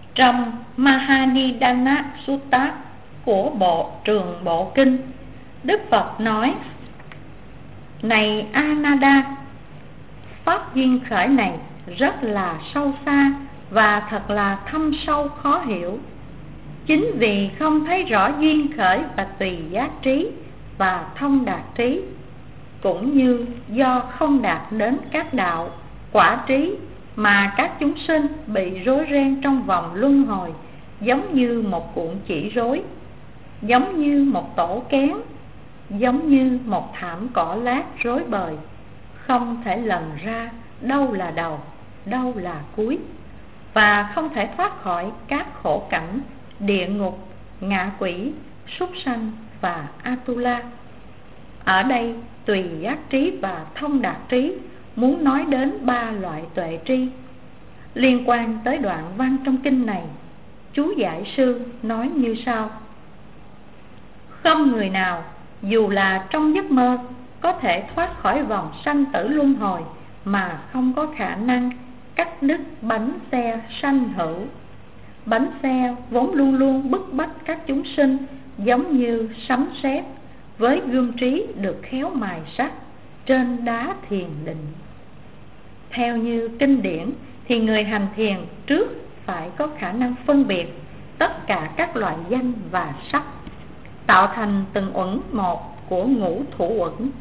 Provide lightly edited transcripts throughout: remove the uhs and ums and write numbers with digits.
Trong Mahanidana Sutta của Trường Bộ Kinh, Đức Phật nói: Này Ananda, pháp duyên khởi này rất là sâu xa và thật là thâm sâu khó hiểu. Chính vì không thấy rõ duyên khởi và tùy giác trí và thông đạt trí, cũng như do không đạt đến các đạo quả trí, mà các chúng sinh bị rối ren trong vòng luân hồi, giống như một cuộn chỉ rối, giống như một tổ kén, giống như một thảm cỏ lát rối bời, không thể lần ra đâu là đầu, đâu là cuối, và không thể thoát khỏi các khổ cảnh địa ngục, ngạ quỷ, súc sanh và Atula. Ở đây tùy giác trí và thông đạt trí muốn nói đến 3 loại tuệ tri. Liên quan tới đoạn văn trong kinh này, chú giải sư nói như sau: Không người nào dù là trong giấc mơ có thể thoát khỏi vòng sanh tử luân hồi mà không có khả năng cắt đứt bánh xe sanh hữu. Bánh xe vốn luôn luôn bức bách các chúng sinh, giống như sấm sét với gươm trí được khéo mài sắt trên đá thiền định. Theo như kinh điển thì người hành thiền trước phải có khả năng phân biệt tất cả các loại danh và sắc, tạo thành từng uẩn một của ngũ thủ uẩn.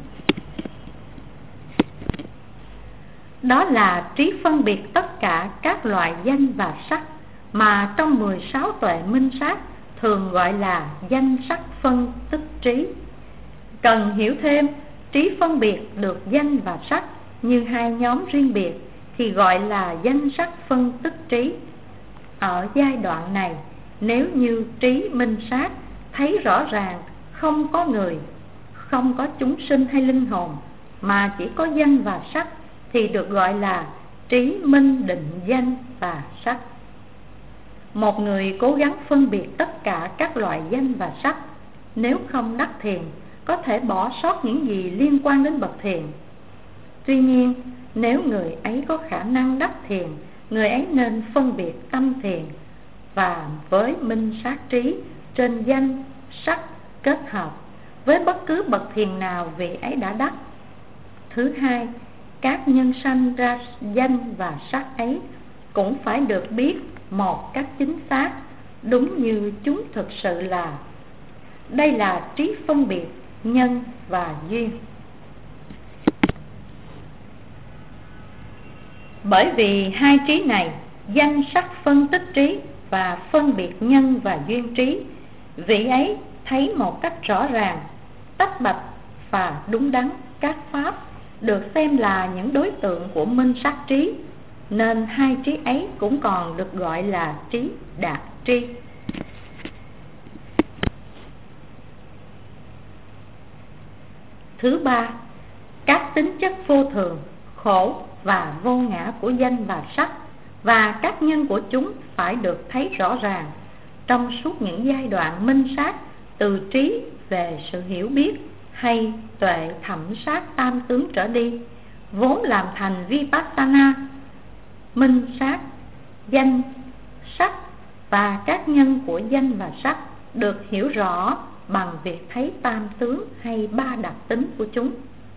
Đó là trí phân biệt tất cả các loại danh và sắc, mà trong 16 tuệ minh sát thường gọi là danh sắc phân tức trí. Cần hiểu thêm, trí phân biệt được danh và sắc như hai nhóm riêng biệt thì gọi là danh sắc phân tức trí. Ở giai đoạn này, nếu như trí minh sát thấy rõ ràng không có người, không có chúng sinh hay linh hồn, mà chỉ có danh và sắc, thì được gọi là trí minh định danh và sắc. Một người cố gắng phân biệt tất cả các loại danh và sắc, nếu không đắc thiền, có thể bỏ sót những gì liên quan đến bậc thiền. Tuy nhiên, nếu người ấy có khả năng đắc thiền, người ấy nên phân biệt tâm thiền và với minh sát trí trên danh sắc kết hợp với bất cứ bậc thiền nào vị ấy đã đắc. Thứ hai, các nhân sanh ra danh và sắc ấy cũng phải được biết một cách chính xác, đúng như chúng thực sự là. Đây là trí phân biệt nhân và duyên. Bởi vì hai trí này, danh sắc phân tích trí và phân biệt nhân và duyên trí, vị ấy thấy một cách rõ ràng, tách bạch và đúng đắn các pháp được xem là những đối tượng của minh sát trí, nên hai trí ấy cũng còn được gọi là trí đạt tri. Thứ ba, các tính chất vô thường, khổ và vô ngã của danh và sắc và các nhân của chúng phải được thấy rõ ràng trong suốt những giai đoạn minh sát, từ trí về sự hiểu biết hay tuệ thẩm sát tam tướng trở đi, vốn làm thành vipassana. Minh sát danh, sắc và các nhân của danh và sắc được hiểu rõ bằng việc thấy tam tướng hay ba đặc tính của chúng.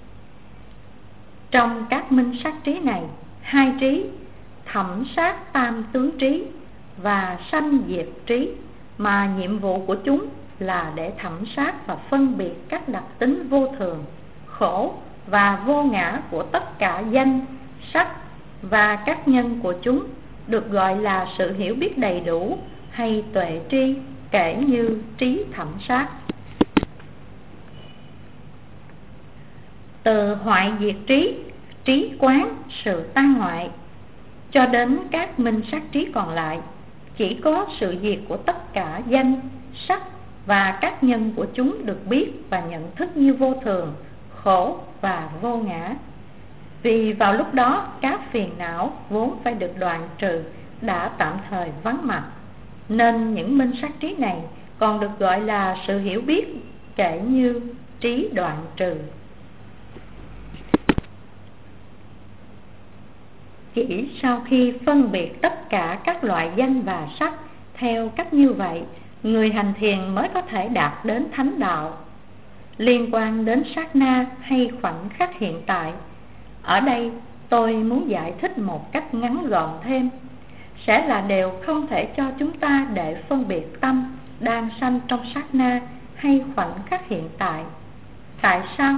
Trong các minh sát trí này, hai trí thẩm sát tam tướng trí và sanh diệt trí, mà nhiệm vụ của chúng là để thẩm sát và phân biệt các đặc tính vô thường, khổ và vô ngã của tất cả danh, sắc và các nhân của chúng, được gọi là sự hiểu biết đầy đủ hay tuệ tri, kể như trí thẩm sát. Từ hoại diệt trí, trí quán sự tan hoại, cho đến các minh sát trí còn lại, chỉ có sự diệt của tất cả danh, sắc và các nhân của chúng được biết và nhận thức như vô thường, khổ và vô ngã. Vì vào lúc đó các phiền não vốn phải được đoạn trừ đã tạm thời vắng mặt, nên những minh sát trí này còn được gọi là sự hiểu biết, kể như trí đoạn trừ. Chỉ sau khi phân biệt tất cả các loại danh và sắc Theo cách như vậy, người hành thiền mới có thể đạt đến thánh đạo. Liên quan đến sát na hay khoảnh khắc hiện tại, ở đây tôi muốn giải thích một cách ngắn gọn thêm, sẽ là điều không thể cho chúng ta để phân biệt tâm đang sanh trong sát na hay khoảnh khắc hiện tại. Tại sao?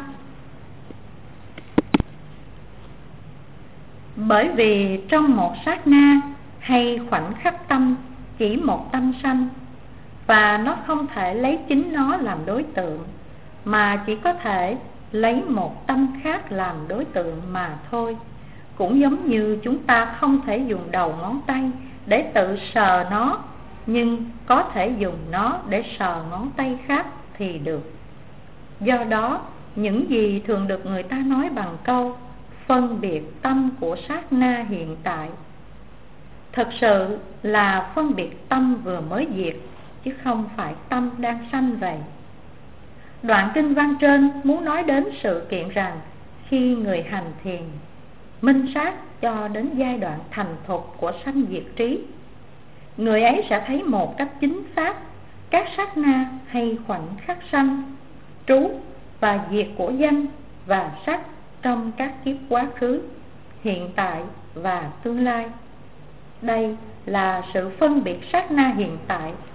Bởi vì trong một sát na hay khoảnh khắc tâm chỉ một tâm sanh, và nó không thể lấy chính nó làm đối tượng, mà chỉ có thể lấy một tâm khác làm đối tượng mà thôi. Cũng giống như chúng ta không thể dùng đầu ngón tay để tự sờ nó, nhưng có thể dùng nó để sờ ngón tay khác thì được. Do đó, những gì thường được người ta nói bằng câu phân biệt tâm của sát na hiện tại, thực sự là phân biệt tâm vừa mới diệt, chứ không phải tâm đang sanh vậy. Đoạn kinh văn trên muốn nói đến sự kiện rằng khi người hành thiền minh sát cho đến giai đoạn thành thục của sanh diệt trí, người ấy sẽ thấy một cách chính xác các sát na hay khoảnh khắc sanh, trú và diệt của danh và sắc trong các kiếp quá khứ, hiện tại và tương lai. Đây là sự phân biệt sát na hiện tại